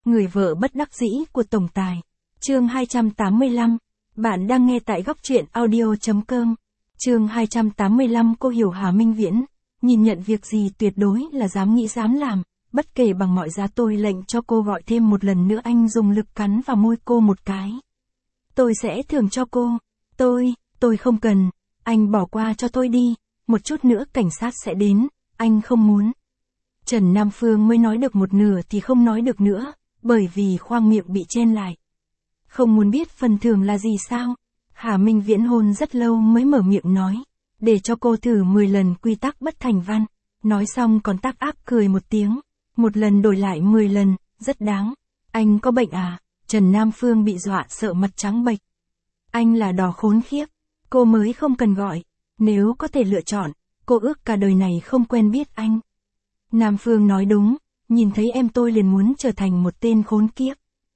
Người vợ bất đắc dĩ của tổng tài. Chương 285. Bạn đang nghe tại góc truyện audio.com. Chương 285. Cô hiểu Hà Minh Viễn. Nhìn nhận việc gì tuyệt đối là dám nghĩ dám làm. Bất kể bằng mọi giá tôi lệnh cho cô gọi thêm một lần nữa. Anh dùng lực cắn vào môi cô một cái. Tôi sẽ thưởng cho cô. Tôi không cần. Anh bỏ qua cho tôi đi. Một chút nữa cảnh sát sẽ đến. Anh không muốn. Trần Nam Phương mới nói được một nửa thì không nói được nữa, bởi vì khoang miệng bị chen lại. Không muốn biết phần thưởng là gì sao? Hà Minh Viễn hôn rất lâu mới mở miệng nói. Để cho cô thử 10 lần quy tắc bất thành văn. Nói xong còn tác ác cười một tiếng. Một lần đổi lại 10 lần, rất đáng. Anh có bệnh à? Trần Nam Phương bị dọa sợ mặt trắng bệch. Anh là đò khốn khiếp. Cô mới không cần gọi. Nếu có thể lựa chọn, cô ước cả đời này không quen biết anh. Nam Phương nói đúng, nhìn thấy em tôi liền muốn trở thành một tên khốn kiếp.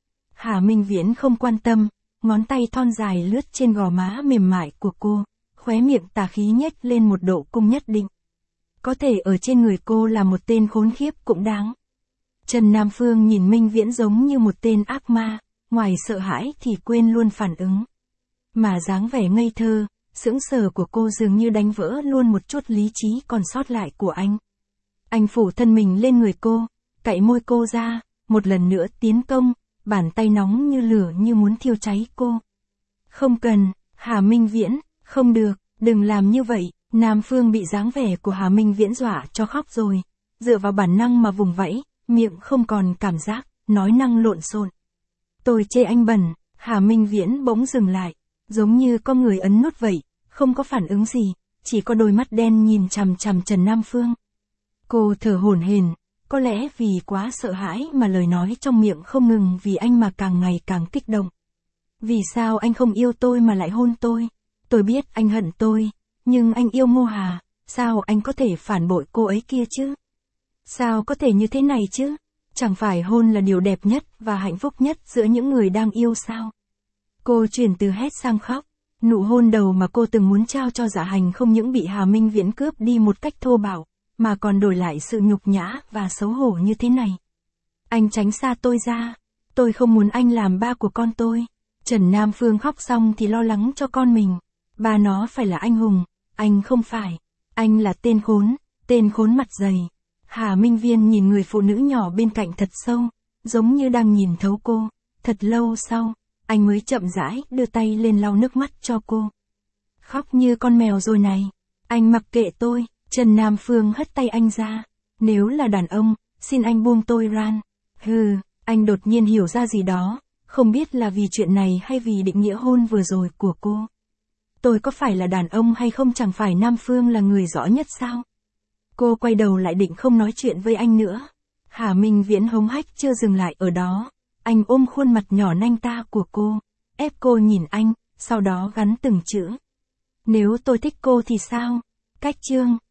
Hà Minh Viễn không quan tâm, ngón tay thon dài lướt trên gò má mềm mại của cô, khóe miệng tà khí nhếch lên một độ cung nhất định. Có thể ở trên người cô là một tên khốn khiếp cũng đáng. Trần Nam Phương nhìn Minh Viễn giống như một tên ác ma, ngoài sợ hãi thì quên luôn phản ứng. Mà dáng vẻ ngây thơ, sững sờ của cô dường như đánh vỡ luôn một chút lý trí còn sót lại của anh. Anh phủ thân mình lên người cô, cạy môi cô ra, một lần nữa tiến công, bàn tay nóng như lửa như muốn thiêu cháy cô. Không cần, Hà Minh Viễn, không được, đừng làm như vậy. Nam Phương bị dáng vẻ của Hà Minh Viễn dọa cho khóc rồi, dựa vào bản năng mà vùng vẫy, miệng không còn cảm giác, nói năng lộn xộn. Tôi chê anh bẩn. Hà Minh Viễn bỗng dừng lại, giống như con người ấn nút vậy, không có phản ứng gì, chỉ có đôi mắt đen nhìn chằm chằm Trần Nam Phương. Cô thở hổn hển, có lẽ vì quá sợ hãi mà lời nói trong miệng không ngừng vì anh mà càng ngày càng kích động. Vì sao anh không yêu tôi mà lại hôn tôi? Tôi biết anh hận tôi, nhưng anh yêu Ngô Hà, sao anh có thể phản bội cô ấy kia chứ? Sao có thể như thế này chứ? Chẳng phải hôn là điều đẹp nhất và hạnh phúc nhất giữa những người đang yêu sao? Cô chuyển từ hét sang khóc. Nụ hôn đầu mà cô từng muốn trao cho Dạ Hành không những bị Hà Minh Viễn cướp đi một cách thô bạo, mà còn đổi lại sự nhục nhã và xấu hổ như thế này. Anh tránh xa tôi ra. Tôi không muốn anh làm ba của con tôi. Trần Nam Phương khóc xong thì lo lắng cho con mình. Ba nó phải là anh hùng. Anh không phải. Anh là tên khốn mặt dày. Hà Minh Viễn nhìn người phụ nữ nhỏ bên cạnh thật sâu, giống như đang nhìn thấu cô. Thật lâu sau, anh mới chậm rãi đưa tay lên lau nước mắt cho cô. Khóc như con mèo rồi này. Anh mặc kệ tôi. Trần Nam Phương hất tay anh ra. Nếu là đàn ông, xin anh buông tôi ra. Anh đột nhiên hiểu ra gì đó, không biết là vì chuyện này hay vì định nghĩa hôn vừa rồi của cô. Tôi có phải là đàn ông hay không, chẳng phải Nam Phương là người rõ nhất sao? Cô quay đầu lại định không nói chuyện với anh nữa. Hà Minh Viễn hống hách chưa dừng lại ở đó. Anh ôm khuôn mặt nhỏ nanh ta của cô, ép cô nhìn anh, sau đó gắn từng chữ. Nếu tôi thích cô thì sao? Cách chương.